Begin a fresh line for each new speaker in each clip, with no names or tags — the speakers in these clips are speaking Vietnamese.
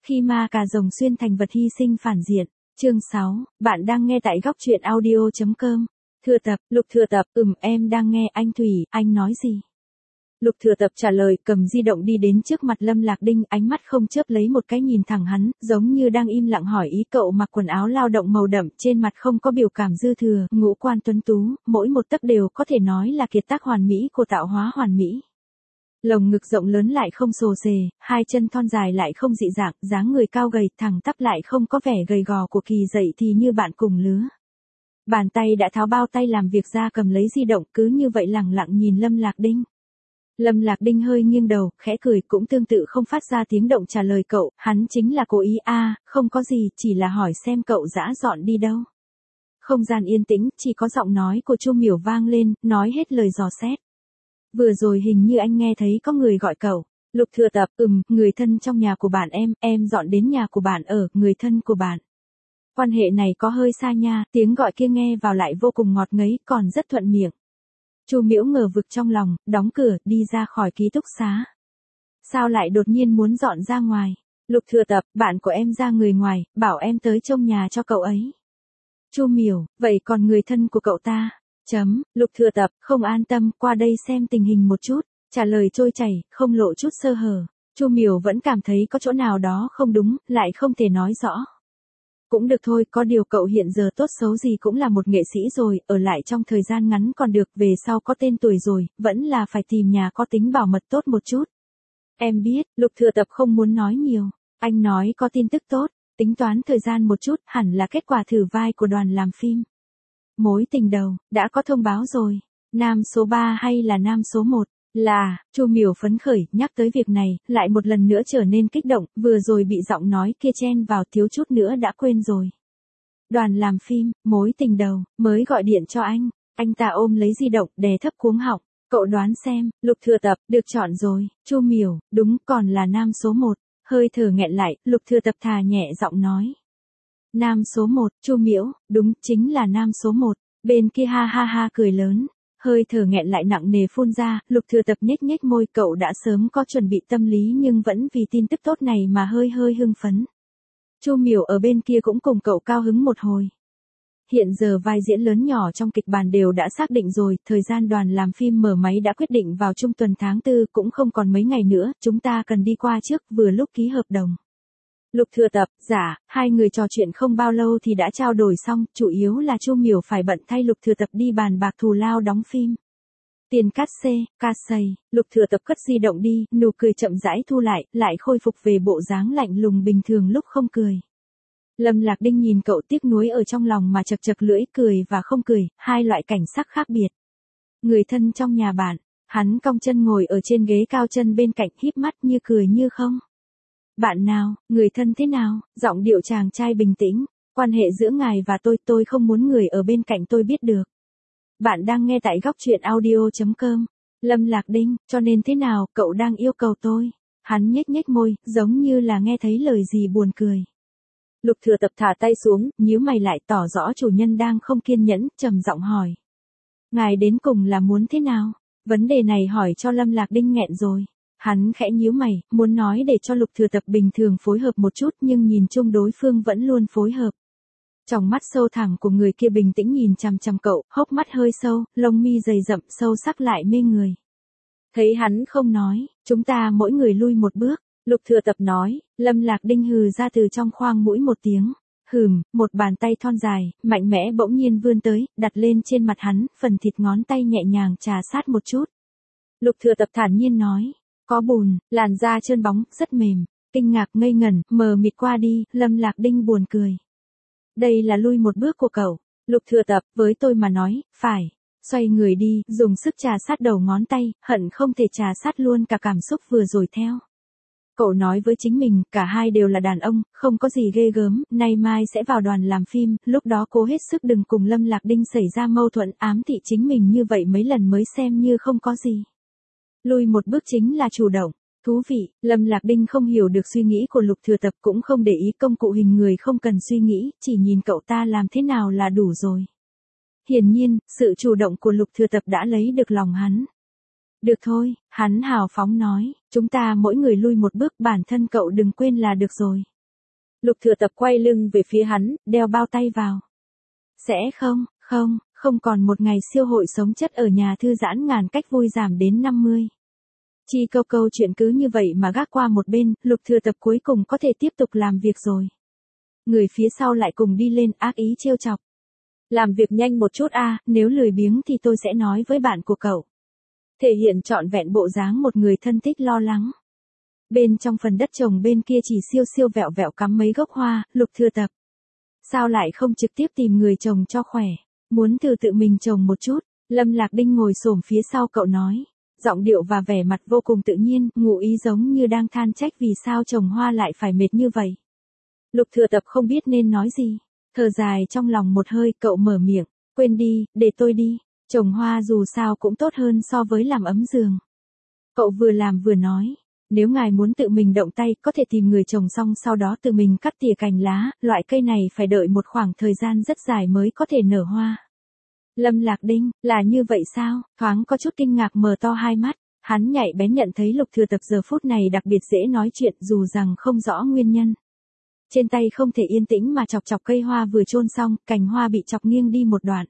Khi ma cà rồng xuyên thành vật hy sinh phản diện. Chương 6, bạn đang nghe tại góc truyện audio.com. Thừa tập, Lục Thừa Tập, em đang nghe anh Thủy, anh nói gì? Lục Thừa Tập trả lời, cầm di động đi đến trước mặt Lâm Lạc Đinh, ánh mắt không chớp lấy một cái nhìn thẳng hắn, giống như đang im lặng hỏi ý. Cậu mặc quần áo lao động màu đậm, trên mặt không có biểu cảm dư thừa, ngũ quan tuấn tú, mỗi một tấc đều có thể nói là kiệt tác hoàn mỹ của tạo hóa hoàn mỹ. Lồng ngực rộng lớn lại không xồ xề, hai chân thon dài lại không dị dạng, dáng người cao gầy, thẳng tắp lại không có vẻ gầy gò của kỳ dậy thì như bạn cùng lứa. Bàn tay đã tháo bao tay làm việc ra cầm lấy di động, cứ như vậy lẳng lặng nhìn Lâm Lạc Đinh. Lâm Lạc Đinh hơi nghiêng đầu, khẽ cười, cũng tương tự không phát ra tiếng động trả lời cậu, hắn chính là cố ý không có gì, chỉ là hỏi xem cậu dã dọn đi đâu. Không gian yên tĩnh, chỉ có giọng nói của Chu Miểu vang lên, nói hết lời dò xét. Vừa rồi hình như anh nghe thấy có người gọi cậu. Lục Thừa Tập, người thân trong nhà của bạn em dọn đến nhà của bạn ở, người thân của bạn. Quan hệ này có hơi xa nha, tiếng gọi kia nghe vào lại vô cùng ngọt ngấy, còn rất thuận miệng. Chu Miễu ngờ vực trong lòng, đóng cửa, đi ra khỏi ký túc xá. Sao lại đột nhiên muốn dọn ra ngoài? Lục Thừa Tập, bạn của em ra người ngoài, bảo em tới trông nhà cho cậu ấy. Chu Miểu, vậy còn người thân của cậu ta? Lục Thừa Tập, không an tâm, qua đây xem tình hình một chút, trả lời trôi chảy, không lộ chút sơ hở. Chu Miểu vẫn cảm thấy có chỗ nào đó không đúng, lại không thể nói rõ. Cũng được thôi, có điều cậu hiện giờ tốt xấu gì cũng là một nghệ sĩ rồi, ở lại trong thời gian ngắn còn được, về sau có tên tuổi rồi, vẫn là phải tìm nhà có tính bảo mật tốt một chút. Em biết, Lục Thừa Tập không muốn nói nhiều, anh nói có tin tức tốt, tính toán thời gian một chút, hẳn là kết quả thử vai của đoàn làm phim. Mối tình đầu, đã có thông báo rồi. Nam số 3 hay là nam số 1? Là, Chu Miểu phấn khởi, nhắc tới việc này, lại một lần nữa trở nên kích động, vừa rồi bị giọng nói kia chen vào thiếu chút nữa đã quên rồi. Đoàn làm phim, mối tình đầu, mới gọi điện cho anh ta ôm lấy di động, đè thấp cuống họng, cậu đoán xem, Lục Thừa Tập, được chọn rồi, Chu Miểu, đúng, còn là nam số 1, hơi thở nghẹn lại, Lục Thừa Tập thà nhẹ giọng nói. Nam số 1, Chu Miễu, đúng, chính là nam số 1, bên kia ha ha ha cười lớn, hơi thở nghẹn lại nặng nề phun ra, Lục Thừa Tập nhếch nhếch môi, cậu đã sớm có chuẩn bị tâm lý nhưng vẫn vì tin tức tốt này mà hơi hưng phấn. Chu Miểu ở bên kia cũng cùng cậu cao hứng một hồi. Hiện giờ vai diễn lớn nhỏ trong kịch bản đều đã xác định rồi, thời gian đoàn làm phim mở máy đã quyết định vào trung tuần tháng 4, cũng không còn mấy ngày nữa, chúng ta cần đi qua trước, vừa lúc ký hợp đồng. Lục Thừa Tập, dạ, hai người trò chuyện không bao lâu thì đã trao đổi xong, chủ yếu là Chu Miểu phải bận thay Lục Thừa Tập đi bàn bạc thù lao đóng phim. Tiền cát xê, Lục Thừa Tập cất di động đi, nụ cười chậm rãi thu lại khôi phục về bộ dáng lạnh lùng bình thường lúc không cười. Lâm Lạc Đinh nhìn cậu tiếc nuối ở trong lòng mà chật chật lưỡi, cười và không cười, hai loại cảnh sắc khác biệt. Người thân trong nhà bạn, hắn cong chân ngồi ở trên ghế cao, chân bên cạnh híp mắt như cười như không. Bạn nào, người thân thế nào? Giọng điệu chàng trai bình tĩnh, quan hệ giữa ngài và tôi không muốn người ở bên cạnh tôi biết được. Bạn đang nghe tại góc truyện audio.com. Lâm Lạc Đinh, cho nên thế nào, cậu đang yêu cầu tôi? Hắn nhếch nhếch môi, giống như là nghe thấy lời gì buồn cười. Lục Thừa Tập thả tay xuống, nhíu mày lại, tỏ rõ chủ nhân đang không kiên nhẫn, trầm giọng hỏi. Ngài đến cùng là muốn thế nào? Vấn đề này hỏi cho Lâm Lạc Đinh nghẹn rồi. Hắn khẽ nhíu mày, muốn nói để cho Lục Thừa Tập bình thường phối hợp một chút nhưng nhìn chung đối phương vẫn luôn phối hợp. Trong mắt sâu thẳm của người kia bình tĩnh nhìn chằm chằm cậu, hốc mắt hơi sâu, lông mi dày rậm sâu sắc lại mê người. Thấy hắn không nói, chúng ta mỗi người lui một bước, Lục Thừa Tập nói, Lâm Lạc Đinh hừ ra từ trong khoang mũi một tiếng. Một bàn tay thon dài, mạnh mẽ bỗng nhiên vươn tới, đặt lên trên mặt hắn, phần thịt ngón tay nhẹ nhàng trà sát một chút. Lục Thừa Tập thản nhiên nói. Có bùn, làn da trơn bóng, rất mềm. Kinh ngạc ngây ngẩn, mờ mịt qua đi, Lâm Lạc Đinh buồn cười. Đây là lui một bước của cậu. Lục Thừa Tập, với tôi mà nói, phải. Xoay người đi, dùng sức trà sát đầu ngón tay, hận không thể trà sát luôn cả cảm xúc vừa rồi theo. Cậu nói với chính mình, cả hai đều là đàn ông, không có gì ghê gớm, nay mai sẽ vào đoàn làm phim, lúc đó cố hết sức đừng cùng Lâm Lạc Đinh xảy ra mâu thuẫn, ám thị chính mình như vậy mấy lần mới xem như không có gì. Lui một bước chính là chủ động. Thú vị, Lâm Lạc Đinh không hiểu được suy nghĩ của Lục Thừa Tập, cũng không để ý công cụ hình người không cần suy nghĩ, chỉ nhìn cậu ta làm thế nào là đủ rồi. Hiển nhiên, sự chủ động của Lục Thừa Tập đã lấy được lòng hắn. Được thôi, hắn hào phóng nói, chúng ta mỗi người lui một bước, bản thân cậu đừng quên là được rồi. Lục Thừa Tập quay lưng về phía hắn, đeo bao tay vào. Sẽ không còn một ngày siêu hội sống chất ở nhà thư giãn ngàn cách vui giảm đến 50. Chi câu chuyện cứ như vậy mà gác qua một bên, Lục Thừa Tập cuối cùng có thể tiếp tục làm việc rồi. Người phía sau lại cùng đi lên ác ý trêu chọc. Làm việc nhanh một chút a, nếu lười biếng thì tôi sẽ nói với bạn của cậu. Thể hiện trọn vẹn bộ dáng một người thân thích lo lắng. Bên trong phần đất trồng bên kia chỉ siêu vẹo vẹo cắm mấy gốc hoa, Lục Thừa Tập. Sao lại không trực tiếp tìm người trồng cho khỏe, muốn tự mình trồng một chút. Lâm Lạc Đinh ngồi xổm phía sau cậu nói. Giọng điệu và vẻ mặt vô cùng tự nhiên, ngụ ý giống như đang than trách vì sao trồng hoa lại phải mệt như vậy. Lục Thừa Tập không biết nên nói gì. Thở dài trong lòng một hơi, cậu mở miệng. Quên đi, để tôi đi. Trồng hoa dù sao cũng tốt hơn so với làm ấm giường. Cậu vừa làm vừa nói. Nếu ngài muốn tự mình động tay, có thể tìm người trồng xong sau đó tự mình cắt tỉa cành lá. Loại cây này phải đợi một khoảng thời gian rất dài mới có thể nở hoa. Lâm Lạc Đinh, là như vậy sao? Thoáng có chút kinh ngạc mở to hai mắt. Hắn nhạy bén nhận thấy Lục Thừa Tập giờ phút này đặc biệt dễ nói chuyện dù rằng không rõ nguyên nhân. Trên tay không thể yên tĩnh mà chọc cây hoa vừa chôn xong, cành hoa bị chọc nghiêng đi một đoạn.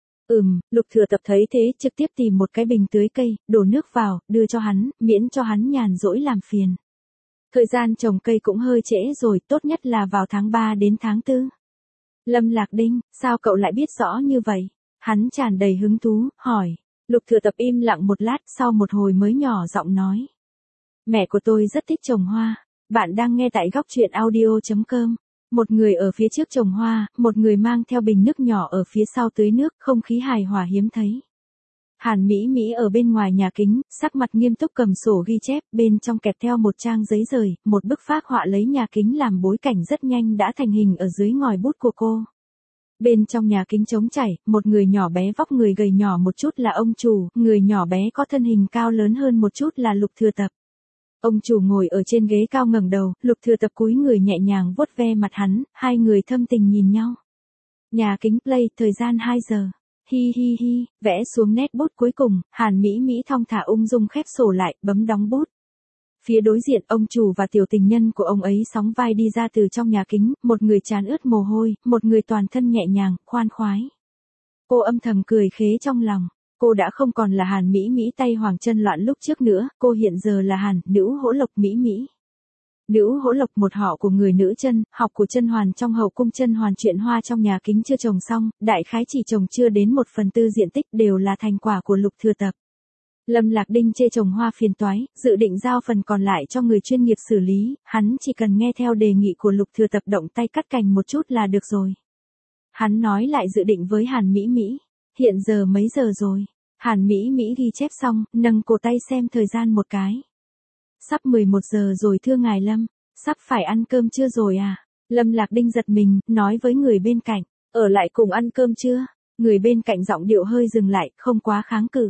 Lục Thừa Tập thấy thế trực tiếp tìm một cái bình tưới cây, đổ nước vào, đưa cho hắn, miễn cho hắn nhàn rỗi làm phiền. Thời gian trồng cây cũng hơi trễ rồi, tốt nhất là vào tháng 3 đến tháng 4. Lâm Lạc Đinh, sao cậu lại biết rõ như vậy? Hắn tràn đầy hứng thú, hỏi. Lục Thừa Tập im lặng một lát, sau một hồi mới nhỏ giọng nói. Mẹ của tôi rất thích trồng hoa. Bạn đang nghe tại góc truyện audio.com. Một người ở phía trước trồng hoa, một người mang theo bình nước nhỏ ở phía sau tưới nước, không khí hài hòa hiếm thấy. Hàn Mỹ Mỹ ở bên ngoài nhà kính, sắc mặt nghiêm túc cầm sổ ghi chép, bên trong kẹp theo một trang giấy rời, một bức phác họa lấy nhà kính làm bối cảnh rất nhanh đã thành hình ở dưới ngòi bút của cô. Bên trong nhà kính trống trải, một người nhỏ bé vóc người gầy nhỏ một chút là ông chủ, người nhỏ bé có thân hình cao lớn hơn một chút là Lục Thừa Tập. Ông chủ ngồi ở trên ghế cao ngẩng đầu, Lục Thừa Tập cúi người nhẹ nhàng vuốt ve mặt hắn, hai người thâm tình nhìn nhau. Nhà kính play, thời gian 2 giờ. Hi, vẽ xuống nét bút cuối cùng, Hàn Mỹ Mỹ thong thả ung dung khép sổ lại, bấm đóng bút. Phía đối diện ông chủ và tiểu tình nhân của ông ấy sóng vai đi ra từ trong nhà kính, một người trán ướt mồ hôi, một người toàn thân nhẹ nhàng, khoan khoái. Cô âm thầm cười khế trong lòng. Cô đã không còn là Hàn Mỹ Mỹ tay hoàng chân loạn lúc trước nữa, cô hiện giờ là Hàn, nữ hỗ lộc Mỹ Mỹ. Nữ hỗ lộc một họ của người nữ chân, học của chân hoàn trong hậu cung chân hoàn chuyện hoa trong nhà kính chưa trồng xong, đại khái chỉ trồng chưa đến 1/4 diện tích đều là thành quả của Lục Thừa Tập. Lâm Lạc Đinh chê trồng hoa phiền toái, dự định giao phần còn lại cho người chuyên nghiệp xử lý, hắn chỉ cần nghe theo đề nghị của Lục Thừa Tập động tay cắt cành một chút là được rồi. Hắn nói lại dự định với Hàn Mỹ Mỹ, hiện giờ mấy giờ rồi? Hàn Mỹ Mỹ ghi chép xong, nâng cổ tay xem thời gian một cái. Sắp 11 giờ rồi thưa ngài Lâm, sắp phải ăn cơm trưa rồi à? Lâm Lạc Đinh giật mình, nói với người bên cạnh, ở lại cùng ăn cơm trưa. Người bên cạnh giọng điệu hơi dừng lại, không quá kháng cự.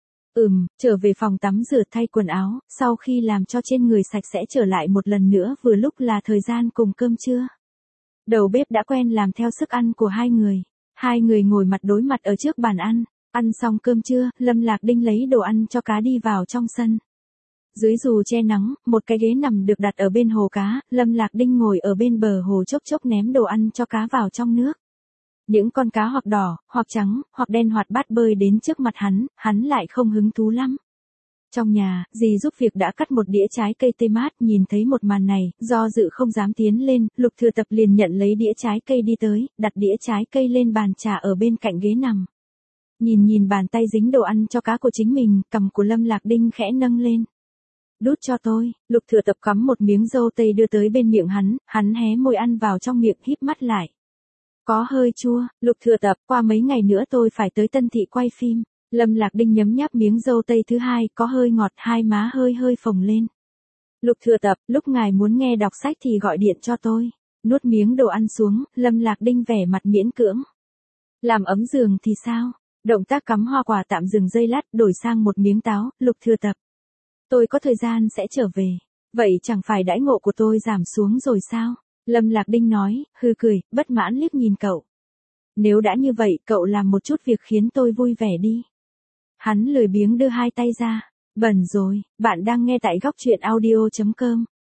Trở về phòng tắm rửa thay quần áo, sau khi làm cho trên người sạch sẽ trở lại một lần nữa vừa lúc là thời gian cùng cơm trưa. Đầu bếp đã quen làm theo sức ăn của hai người. Hai người ngồi mặt đối mặt ở trước bàn ăn. Ăn xong cơm trưa, Lâm Lạc Đinh lấy đồ ăn cho cá đi vào trong sân. Dưới dù che nắng, một cái ghế nằm được đặt ở bên hồ cá, Lâm Lạc Đinh ngồi ở bên bờ hồ chốc ném đồ ăn cho cá vào trong nước. Những con cá hoặc đỏ, hoặc trắng, hoặc đen hoạt bát bơi đến trước mặt hắn lại không hứng thú lắm. Trong nhà, dì giúp việc đã cắt một đĩa trái cây tươi mát, nhìn thấy một màn này, do dự không dám tiến lên, Lục Thừa Tập liền nhận lấy đĩa trái cây đi tới, đặt đĩa trái cây lên bàn trà ở bên cạnh ghế nằm. Nhìn bàn tay dính đồ ăn cho cá của chính mình, cằm của Lâm Lạc Đinh khẽ nâng lên. Đút cho tôi, Lục Thừa Tập cắm một miếng dâu tây đưa tới bên miệng hắn hé môi ăn vào trong miệng híp mắt lại. Có hơi chua, Lục Thừa Tập, qua mấy ngày nữa tôi phải tới Tân Thị quay phim. Lâm Lạc Đinh nhấm nháp miếng dâu tây thứ hai, có hơi ngọt, hai má hơi phồng lên. Lục Thừa Tập, lúc ngài muốn nghe đọc sách thì gọi điện cho tôi. Nuốt miếng đồ ăn xuống, Lâm Lạc Đinh vẻ mặt miễn cưỡng. Làm ấm giường thì sao? Động tác cắm hoa quả tạm dừng giây lát, đổi sang một miếng táo, Lục Thừa Tập. Tôi có thời gian sẽ trở về. Vậy chẳng phải đãi ngộ của tôi giảm xuống rồi sao? Lâm Lạc Đinh nói, hư cười, bất mãn liếc nhìn cậu. Nếu đã như vậy, cậu làm một chút việc khiến tôi vui vẻ đi. Hắn lười biếng đưa hai tay ra. Bẩn rồi, bạn đang nghe tại góc truyện audio.com.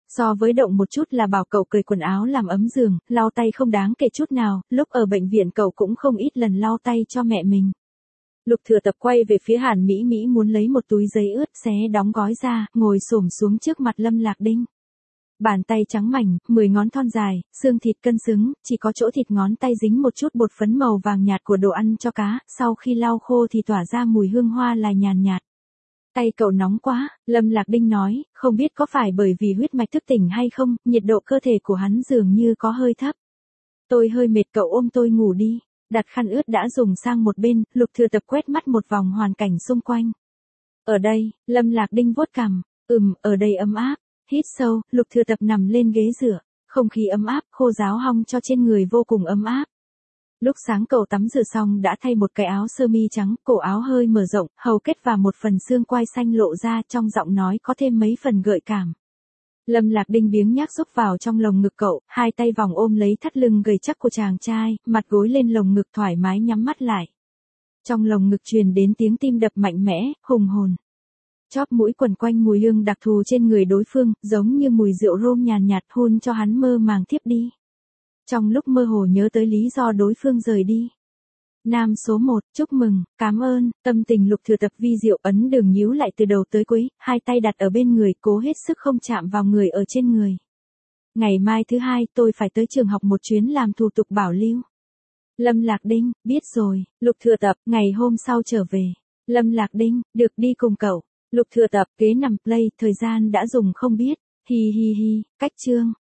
So với động một chút là bảo cậu cởi quần áo làm ấm giường, lau tay không đáng kể chút nào, lúc ở bệnh viện cậu cũng không ít lần lau tay cho mẹ mình. Lục Thừa Tập quay về phía Hàn Mỹ Mỹ muốn lấy một túi giấy ướt xé đóng gói ra, ngồi xổm xuống trước mặt Lâm Lạc Đinh. Bàn tay trắng mảnh, 10 ngón thon dài, xương thịt cân xứng, chỉ có chỗ thịt ngón tay dính một chút bột phấn màu vàng nhạt của đồ ăn cho cá, sau khi lau khô thì tỏa ra mùi hương hoa là nhàn nhạt. Tay cậu nóng quá, Lâm Lạc Đinh nói, không biết có phải bởi vì huyết mạch thức tỉnh hay không, nhiệt độ cơ thể của hắn dường như có hơi thấp. Tôi hơi mệt, cậu ôm tôi ngủ đi. Đặt khăn ướt đã dùng sang một bên, Lục Thừa Tập quét mắt một vòng hoàn cảnh xung quanh. Ở đây, Lâm Lạc Đinh vuốt cằm, ở đây ấm áp. Hít sâu, Lục Thừa Tập nằm lên ghế rửa, không khí ấm áp, khô ráo hong cho trên người vô cùng ấm áp. Lúc sáng cậu tắm rửa xong đã thay một cái áo sơ mi trắng, cổ áo hơi mở rộng, hầu kết và một phần xương quai xanh lộ ra, trong giọng nói có thêm mấy phần gợi cảm. Lâm Lạc Đinh biếng nhác rúc vào trong lồng ngực cậu, hai tay vòng ôm lấy thắt lưng gầy chắc của chàng trai, mặt gối lên lồng ngực thoải mái nhắm mắt lại. Trong lồng ngực truyền đến tiếng tim đập mạnh mẽ, hùng hồn. Chóp mũi quẩn quanh mùi hương đặc thù trên người đối phương, giống như mùi rượu rôm nhàn nhạt hun cho hắn mơ màng thiếp đi. Trong lúc mơ hồ nhớ tới lý do đối phương rời đi. Nam số 1, chúc mừng, cảm ơn, tâm tình Lục Thừa Tập vi diệu, ấn đường nhíu lại từ đầu tới cuối, hai tay đặt ở bên người, cố hết sức không chạm vào người ở trên người. Ngày mai thứ hai tôi phải tới trường học một chuyến làm thủ tục bảo lưu. Lâm Lạc Đinh, biết rồi. Lục Thừa Tập, ngày hôm sau trở về. Lâm Lạc Đinh, được đi cùng cậu. Lục Thừa Tập, ghế nằm play, thời gian đã dùng không biết. Hi hi hi, cách chương.